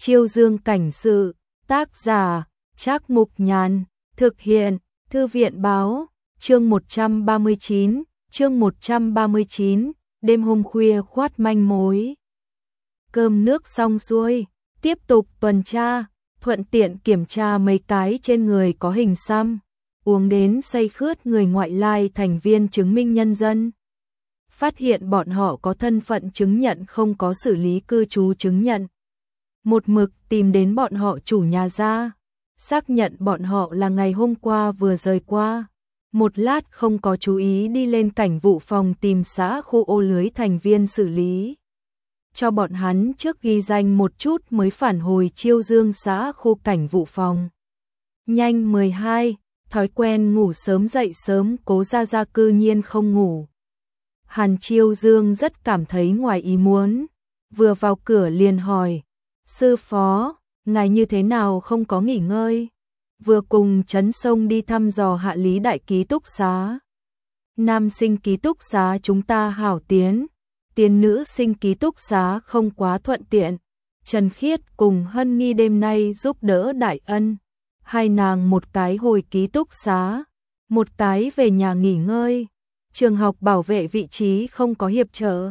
Chiêu Dương cảnh sự, tác giả, Trác Mục Nhàn, thực hiện, Thư viện báo, chương 139, đêm hôm khuya khoát manh mối. Cơm nước xong xuôi, tiếp tục tuần tra, thuận tiện kiểm tra mấy cái trên người có hình xăm, uống đến say khướt người ngoại lai thành viên chứng minh nhân dân. Phát hiện bọn họ có thân phận chứng nhận không có xử lý cư trú chứng nhận. Một mực tìm đến bọn họ chủ nhà ra, xác nhận bọn họ là ngày hôm qua vừa rời qua. Một lát không có chú ý đi lên cảnh vụ phòng tìm xã khu ô lưới thành viên xử lý. Cho bọn hắn trước ghi danh một chút mới phản hồi Chiêu Dương xã khu cảnh vụ phòng. Nhanh 12, thói quen ngủ sớm dậy sớm Cố Gia Gia cư nhiên không ngủ. Hàn Chiêu Dương rất cảm thấy ngoài ý muốn, vừa vào cửa liền hỏi, sư phó, ngài như thế nào không có nghỉ ngơi? Vừa cùng Trấn Sông đi thăm dò Hạ Lý đại ký túc xá. Nam sinh ký túc xá chúng ta hảo tiến, nữ sinh ký túc xá không quá thuận tiện. Trần Khiết cùng Hân Nghi đêm nay giúp đỡ đại ân, hai nàng một cái hồi ký túc xá, một cái về nhà nghỉ ngơi. Trường học bảo vệ vị trí không có hiệp trợ.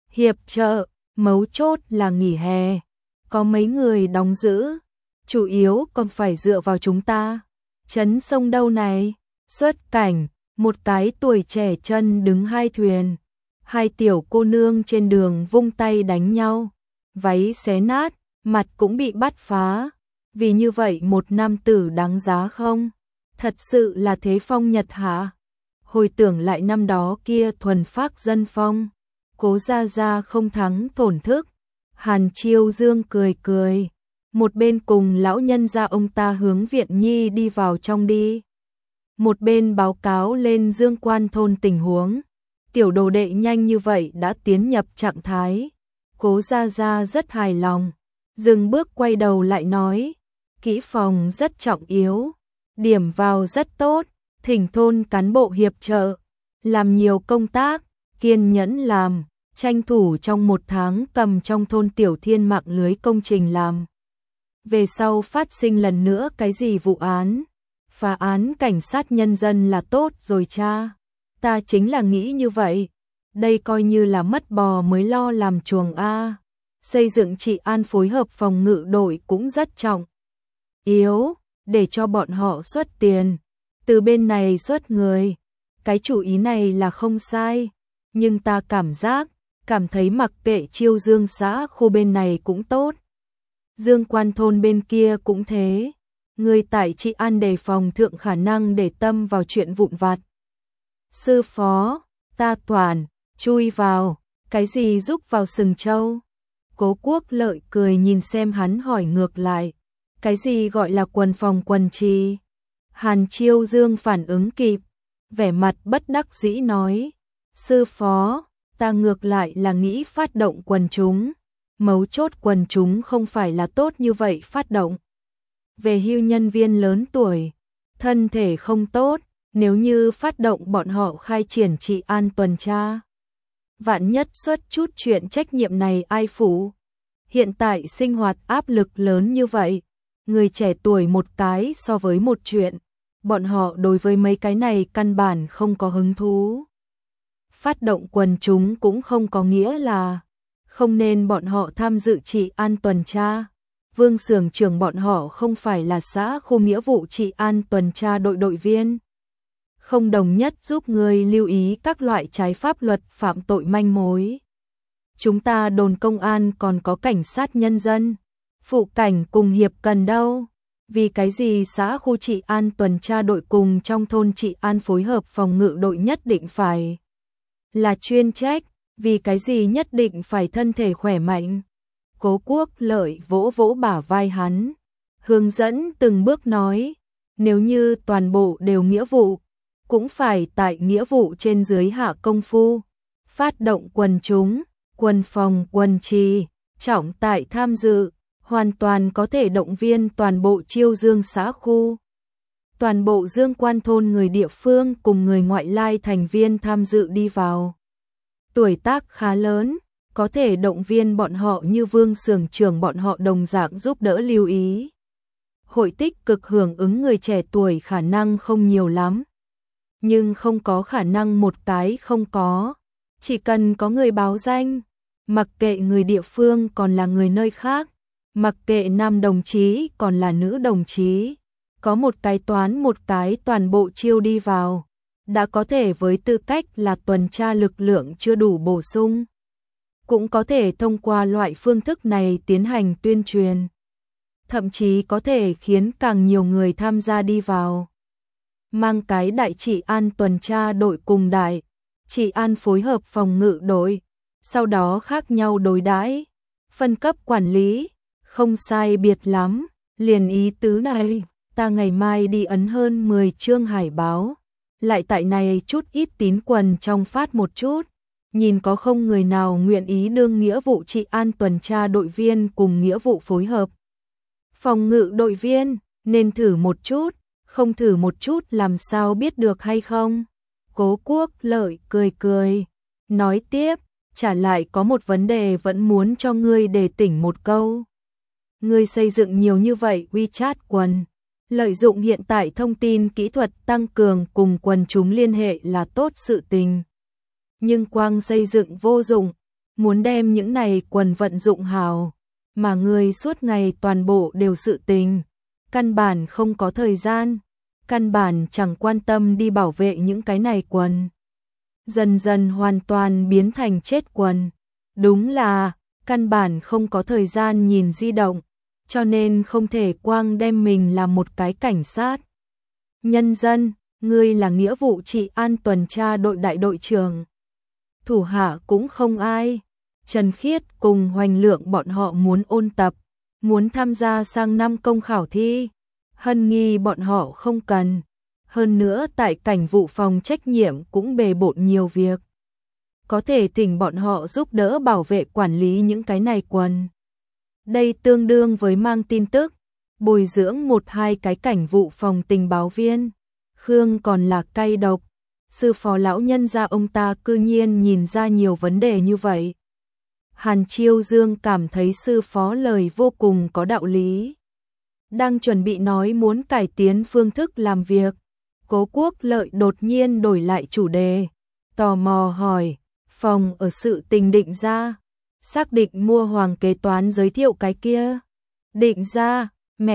Mấu chốt là nghỉ hè, có mấy người đóng giữ, chủ yếu còn phải dựa vào chúng ta. Trấn Sông đâu này, xuất cảnh, một cái tuổi trẻ chân đứng hai thuyền, hai tiểu cô nương trên đường vung tay đánh nhau, váy xé nát, mặt cũng bị bắt phá. Vì như vậy một nam tử đáng giá không? Thật sự là thế phong nhật hạ. Hồi tưởng lại năm đó kia thuần phác dân phong, Cố Gia Gia không thắng thổn thức. Hàn Chiêu Dương cười cười, một bên cùng lão nhân gia ông ta hướng viện nhi đi vào trong đi, một bên báo cáo lên Dương Quan thôn tình huống. Tiểu đồ đệ nhanh như vậy đã tiến nhập trạng thái. Cố Gia Gia rất hài lòng, dừng bước quay đầu lại nói, kỹ phòng rất trọng yếu, điểm vào rất tốt, thỉnh thôn cán bộ hiệp trợ, làm nhiều công tác, kiên nhẫn làm, tranh thủ trong một tháng cầm trong thôn Tiểu Thiên mạng lưới công trình làm. Về sau phát sinh lần nữa cái gì vụ án, phá án cảnh sát nhân dân là tốt rồi cha. Ta chính là nghĩ như vậy, đây coi như là mất bò mới lo làm chuồng a. Xây dựng trị an phối hợp phòng ngự đội cũng rất trọng yếu, để cho bọn họ xuất tiền, từ bên này xuất người. Cái chủ ý này là không sai, nhưng ta cảm thấy mặc kệ Chiêu Dương xã khu bên này cũng tốt, Dương Quan thôn bên kia cũng thế. Người tại trị an đề phòng thượng khả năng để tâm vào chuyện vụn vặt. Sư phó, ta toàn, chui vào, cái gì giúp vào sừng trâu? Cố Quốc Lợi cười nhìn xem hắn hỏi ngược lại, cái gì gọi là quần phòng quần trì? Hàn Chiêu Dương phản ứng kịp, vẻ mặt bất đắc dĩ nói, sư phó, ta ngược lại là nghĩ phát động quần chúng, mấu chốt quần chúng không phải là tốt như vậy phát động. Về hưu nhân viên lớn tuổi, thân thể không tốt, nếu như phát động bọn họ khai triển trị an tuần tra, vạn nhất xuất chút chuyện trách nhiệm này ai phụ? Hiện tại sinh hoạt áp lực lớn như vậy, người trẻ tuổi một cái so với một chuyện, bọn họ đối với mấy cái này căn bản không có hứng thú. Phát động quần chúng cũng không có nghĩa là không nên bọn họ tham dự trị an tuần tra. Vương xưởng trưởng bọn họ không phải là xã khu nghĩa vụ trị an tuần tra đội viên. Không đồng nhất giúp người lưu ý các loại trái pháp luật phạm tội manh mối. Chúng ta đồn công an còn có cảnh sát nhân dân, phụ cảnh cùng hiệp cần đâu. Vì cái gì xã khu trị an tuần tra đội cùng trong thôn trị an phối hợp phòng ngự đội nhất định phải là chuyên trách, vì cái gì nhất định phải thân thể khỏe mạnh? Cố Quốc Lợi vỗ vỗ bả vai hắn, hướng dẫn từng bước nói, nếu như toàn bộ đều nghĩa vụ, cũng phải tại nghĩa vụ trên dưới hạ công phu, phát động quần chúng, quân phòng quân trì, trọng tại tham dự, hoàn toàn có thể động viên toàn bộ Chiêu Dương xã khu. Toàn bộ Dương Quan thôn người địa phương cùng người ngoại lai thành viên tham dự đi vào. Tuổi tác khá lớn, có thể động viên bọn họ như Vương xưởng trưởng bọn họ đồng dạng giúp đỡ lưu ý. Hội tích cực hưởng ứng người trẻ tuổi khả năng không nhiều lắm, nhưng không có khả năng một cái không có. Chỉ cần có người báo danh, mặc kệ người địa phương còn là người nơi khác, mặc kệ nam đồng chí còn là nữ đồng chí, có một cái toán một cái toàn bộ chiêu đi vào, đã có thể với tư cách là tuần tra lực lượng chưa đủ bổ sung. Cũng có thể thông qua loại phương thức này tiến hành tuyên truyền, thậm chí có thể khiến càng nhiều người tham gia đi vào. Mang cái đại trị an tuần tra đội cùng đại trị an phối hợp phòng ngự đội, sau đó khác nhau đối đãi, phân cấp quản lý, không sai biệt lắm, liền ý tứ này. Ta ngày mai đi ấn hơn 10 chương hải báo, lại tại này chút ít tín quần trong phát một chút, nhìn có không người nào nguyện ý đương nghĩa vụ trị an tuần tra đội viên cùng nghĩa vụ phối hợp phòng ngự đội viên, nên thử một chút, không thử một chút làm sao biết được hay không. Cố Quốc Lợi cười cười, nói tiếp, trả lại có một vấn đề vẫn muốn cho ngươi đề tỉnh một câu. Ngươi xây dựng nhiều như vậy WeChat quần, lợi dụng hiện tại thông tin kỹ thuật tăng cường cùng quần chúng liên hệ là tốt sự tình. Nhưng quang xây dựng vô dụng, muốn đem những này quần vận dụng hào, mà ngươi suốt ngày toàn bộ đều sự tình, căn bản không có thời gian, căn bản chẳng quan tâm đi bảo vệ những cái này quần. Dần dần hoàn toàn biến thành chết quần. Đúng là, căn bản không có thời gian nhìn di động, cho nên không thể quang đem mình làm một cái cảnh sát. Nhân dân, ngươi là nghĩa vụ trị an tuần tra đội đại đội trưởng. Thủ hạ cũng không ai. Trần Khiết cùng Hoành Lượng bọn họ muốn ôn tập, muốn tham gia sang năm công khảo thi. Hân Nghi bọn họ không cần. Hơn nữa tại cảnh vụ phòng trách nhiệm cũng bề bộn nhiều việc. Có thể thỉnh bọn họ giúp đỡ bảo vệ quản lý những cái này quần. Đây tương đương với mang tin tức, bồi dưỡng một hai cái cảnh vụ phòng tình báo viên. Khương còn là cay độc. Sư phó lão nhân gia ông ta cư nhiên nhìn ra nhiều vấn đề như vậy. Hàn Chiêu Dương cảm thấy sư phó lời vô cùng có đạo lý. Đang chuẩn bị nói muốn cải tiến phương thức làm việc, Cố Quốc Lợi đột nhiên đổi lại chủ đề, tò mò hỏi, phòng ở sự tình định ra, xác định mua hoàng kế toán giới thiệu cái kia. Định ra,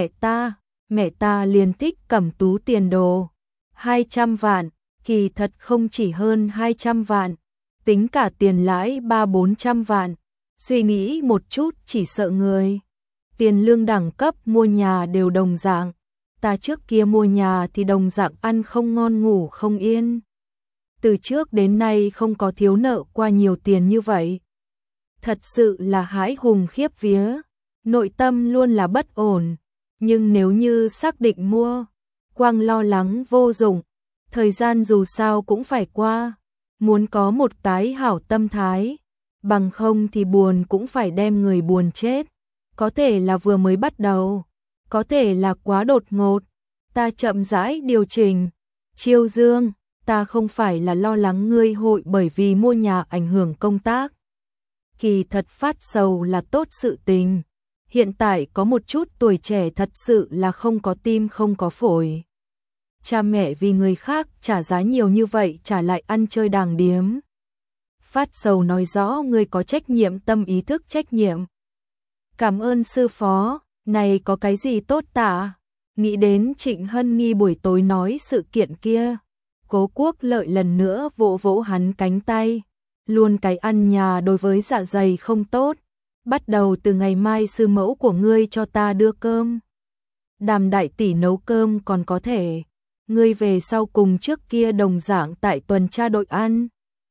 mẹ ta liền thích Cẩm Tú tiền đồ. 200 vạn, kỳ thật không chỉ hơn 200 vạn, tính cả tiền lãi 300-400 vạn, suy nghĩ một chút chỉ sợ người. Tiền lương đẳng cấp mua nhà đều đồng dạng, ta trước kia mua nhà thì đồng dạng ăn không ngon ngủ không yên. Từ trước đến nay không có thiếu nợ qua nhiều tiền như vậy. Thật sự là hãi hùng khiếp vía, nội tâm luôn là bất ổn, nhưng nếu như xác định mua, quang lo lắng vô dụng, thời gian dù sao cũng phải qua, muốn có một cái hảo tâm thái, bằng không thì buồn cũng phải đem người buồn chết. Có thể là vừa mới bắt đầu, có thể là quá đột ngột, ta chậm rãi điều chỉnh. Chiêu Dương, ta không phải là lo lắng ngươi hội bởi vì mua nhà ảnh hưởng công tác. Kỳ thật phát sầu là tốt sự tình. Hiện tại có một chút tuổi trẻ thật sự là không có tim không có phổi. Cha mẹ vì người khác trả giá nhiều như vậy trả lại ăn chơi đàng điếm. Phát sầu nói rõ ngươi có trách nhiệm, tâm ý thức trách nhiệm. Cảm ơn sư phó, này có cái gì tốt tạ? Nghĩ đến Trịnh Hân Nghi buổi tối nói sự kiện kia. Cố Quốc Lợi lần nữa vỗ vỗ hắn cánh tay. Luôn cái ăn nhà đối với dạ dày không tốt. Bắt đầu từ ngày mai sư mẫu của ngươi cho ta đưa cơm. Đàm đại tỷ nấu cơm còn có thể. Ngươi về sau cùng trước kia đồng dạng tại tuần tra đội ăn.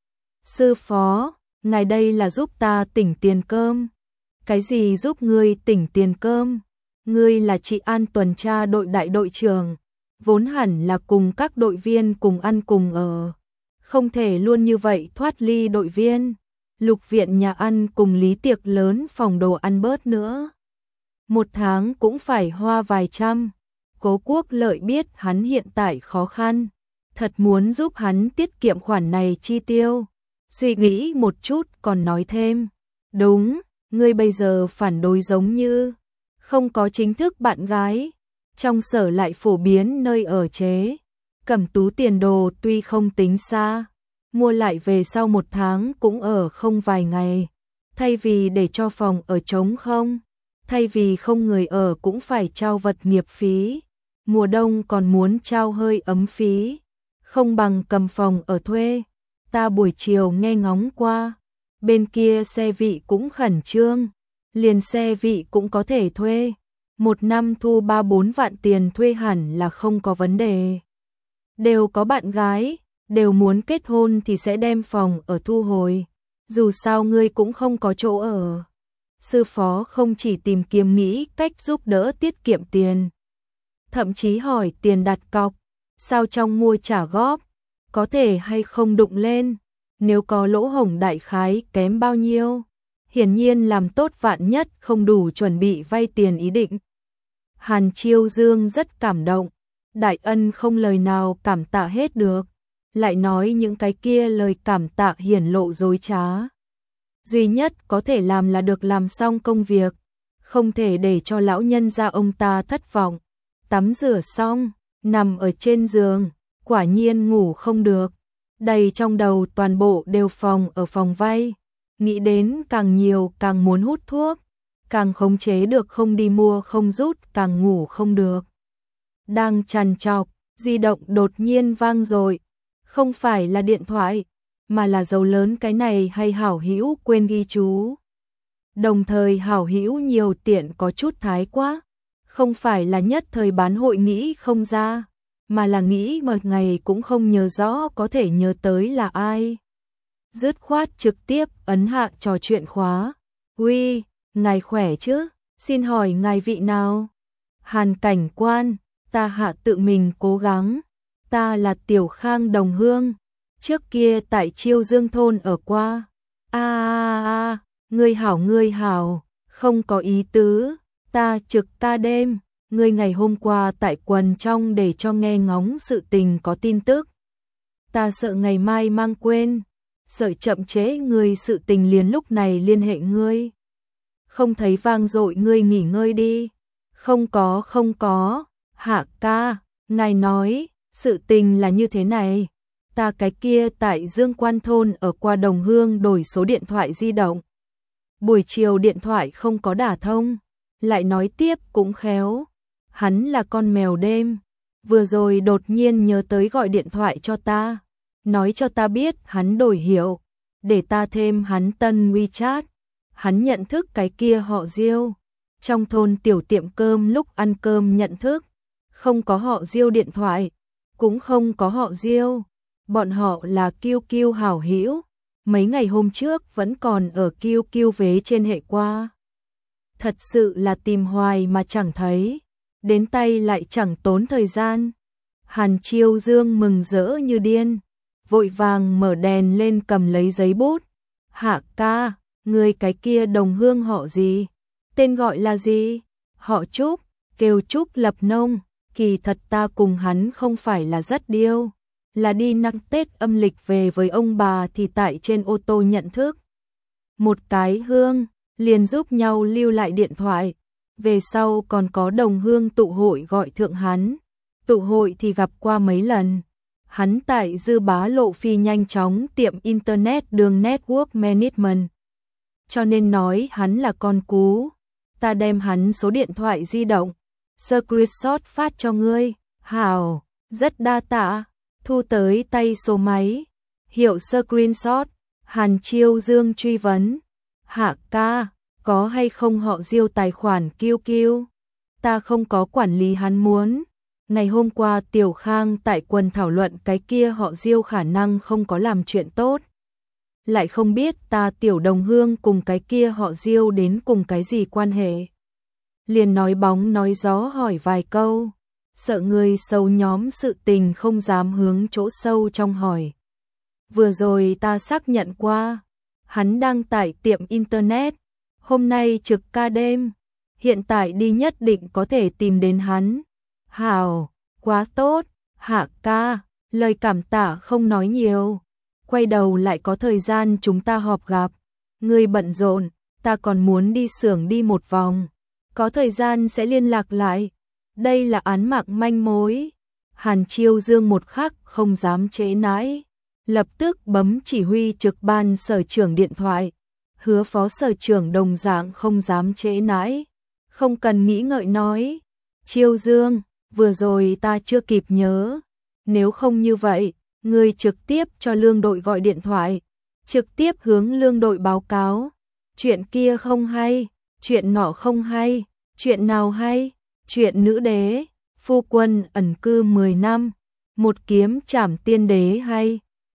Sư phó, ngài đây là giúp ta tỉnh tiền cơm. Cái gì giúp ngươi tỉnh tiền cơm? Ngươi là trị an tuần tra đội đại đội trưởng, vốn hẳn là cùng các đội viên cùng ăn cùng ở. Không thể luôn như vậy thoát ly đội viên. Lục viện nhà ăn cùng lý tiệc lớn phòng đồ ăn bớt nữa. Một tháng cũng phải hoa vài trăm. Cố Quốc Lợi biết hắn hiện tại khó khăn, thật muốn giúp hắn tiết kiệm khoản này chi tiêu. Suy nghĩ một chút còn nói thêm, Đúng, ngươi bây giờ phản đối giống như không có chính thức bạn gái, trong sở lại phổ biến nơi ở chế. Cẩm Tú tiền đồ tuy không tính xa, mua lại về sau 1 tháng cũng ở không vài ngày. Thay vì để cho phòng ở trống không, thay vì không người ở cũng phải trao vật nghiệp phí, mùa đông còn muốn trao hơi ấm phí, không bằng cầm phòng ở thuê. Ta buổi chiều nghe ngóng qua, bên kia xe vị cũng khẩn trương, liền xe vị cũng có thể thuê. 1 năm thu 3-4 vạn tiền thuê hẳn là không có vấn đề. Đều có bạn gái, đều muốn kết hôn thì sẽ đem phòng ở thu hồi. Dù sao ngươi cũng không có chỗ ở. Sư phó không chỉ tìm kiếm nghĩ cách giúp đỡ tiết kiệm tiền, thậm chí hỏi tiền đặt cọc, sao trong mua trả góp, có thể hay không đụng lên, nếu có lỗ hổng đại khái kém bao nhiêu. Hiển nhiên làm tốt vạn nhất không đủ chuẩn bị vay tiền ý định. Hàn Chiêu Dương rất cảm động, đại ân không lời nào cảm tạ hết được, lại nói những cái kia lời cảm tạ hiển lộ dối trá. Duy nhất có thể làm là được làm xong công việc, không thể để cho lão nhân gia ông ta thất vọng. Tắm rửa xong, nằm ở trên giường, quả nhiên ngủ không được, đầy trong đầu toàn bộ đều phòng ở phòng vay, nghĩ đến càng nhiều càng muốn hút thuốc, càng khống chế được không đi mua không rút càng ngủ không được. Đang trằn trọc, di động đột nhiên vang rồi, không phải là điện thoại, mà là dấu lớn cái này hay hảo hữu quên ghi chú. Đồng thời hảo hữu nhiều tiện có chút thái quá, không phải là nhất thời bán hội nghĩ không ra, mà là nghĩ một ngày cũng không nhớ rõ có thể nhớ tới là ai. Dứt khoát trực tiếp ấn hạ trò chuyện khóa. Uy, ngài khỏe chứ? Xin hỏi ngài vị nào? Hàn cảnh quan, ta hạ tự mình cố gắng. Ta là Tiểu Khang đồng hương, trước kia tại Chiêu Dương thôn ở qua. Ngươi hảo, không có ý tứ, ta trực ca đêm, ngươi ngày hôm qua tại quần trong để cho nghe ngóng sự tình có tin tức. Ta sợ ngày mai mang quên, sợ chậm trễ ngươi sự tình liền lúc này liên hệ ngươi. Không thấy vang dội ngươi nghỉ ngơi đi. Không có, Hạ ca, ngài nói, sự tình là như thế này. Ta cái kia tại Dương Quan thôn ở qua Đồng Hương đổi số điện thoại di động. Buổi chiều điện thoại không có đả thông, lại nói tiếp cũng khéo. Hắn là con mèo đêm, vừa rồi đột nhiên nhớ tới gọi điện thoại cho ta, nói cho ta biết hắn đổi hiệu, để ta thêm hắn tân WeChat. Hắn nhận thức cái kia họ Diêu, trong thôn tiểu tiệm cơm lúc ăn cơm nhận thức, không có họ Diêu điện thoại, cũng không có họ Diêu, bọn họ là QQ hảo hữu, mấy ngày hôm trước vẫn còn ở QQ vế trên hệ qua. Thật sự là tìm hoài mà chẳng thấy, đến tay lại chẳng tốn thời gian. Hàn Chiêu Dương mừng rỡ như điên, vội vàng mở đèn lên cầm lấy giấy bút. Hạ ca, người cái kia đồng hương họ gì? Tên gọi là gì? Họ Trúc, kêu Trúc Lập Nông. Kỳ thật ta cùng hắn không phải là rất điêu, là đi năm Tết âm lịch về với ông bà thì tại trên ô tô nhận thức. Một cái hương, liền giúp nhau lưu lại điện thoại. Về sau còn có đồng hương tụ hội gọi thượng hắn. Tụ hội thì gặp qua mấy lần. Hắn tại Dư Bá Lộ Phi nhanh chóng tiệm Internet đường Network Management. Cho nên nói hắn là con cú. Ta đem hắn số điện thoại di động, screenshot phát cho ngươi. Hảo, rất đa tạ. Thu tới tay số máy. Hiệu screenshot. Hàn Chiêu Dương truy vấn. Hạ ca, có hay không họ Diêu tài khoản QQ? Ta không có quản lý hắn muốn. Ngày hôm qua Tiểu Khang tại quần thảo luận cái kia họ Diêu khả năng không có làm chuyện tốt. Lại không biết ta Tiểu đồng hương cùng cái kia họ Diêu đến cùng cái gì quan hệ. Liền nói bóng nói gió hỏi vài câu, sợ người sâu nhóm sự tình không dám hướng chỗ sâu trong hỏi. Vừa rồi ta xác nhận qua, hắn đang tại tiệm Internet, hôm nay trực ca đêm, hiện tại đi nhất định có thể tìm đến hắn. Hảo, quá tốt, Hạ ca, lời cảm tạ không nói nhiều. Quay đầu lại có thời gian chúng ta họp gặp. Ngươi bận rộn, ta còn muốn đi xưởng đi một vòng, có thời gian sẽ liên lạc lại. Đây là án mạng manh mối. Hàn Chiêu Dương một khắc không dám trễ nãi, lập tức bấm chỉ huy trực ban sở trưởng điện thoại. Hứa phó sở trưởng đồng dạng không dám trễ nãi, không cần nghĩ ngợi nói, Chiêu Dương, vừa rồi ta chưa kịp nhớ, nếu không như vậy, ngươi trực tiếp cho lương đội gọi điện thoại, trực tiếp hướng lương đội báo cáo, chuyện kia không hay, chuyện nọ không hay, chuyện nào hay, chuyện nữ đế, phu quân ẩn cư 10 năm, một kiếm trảm tiên đế hay.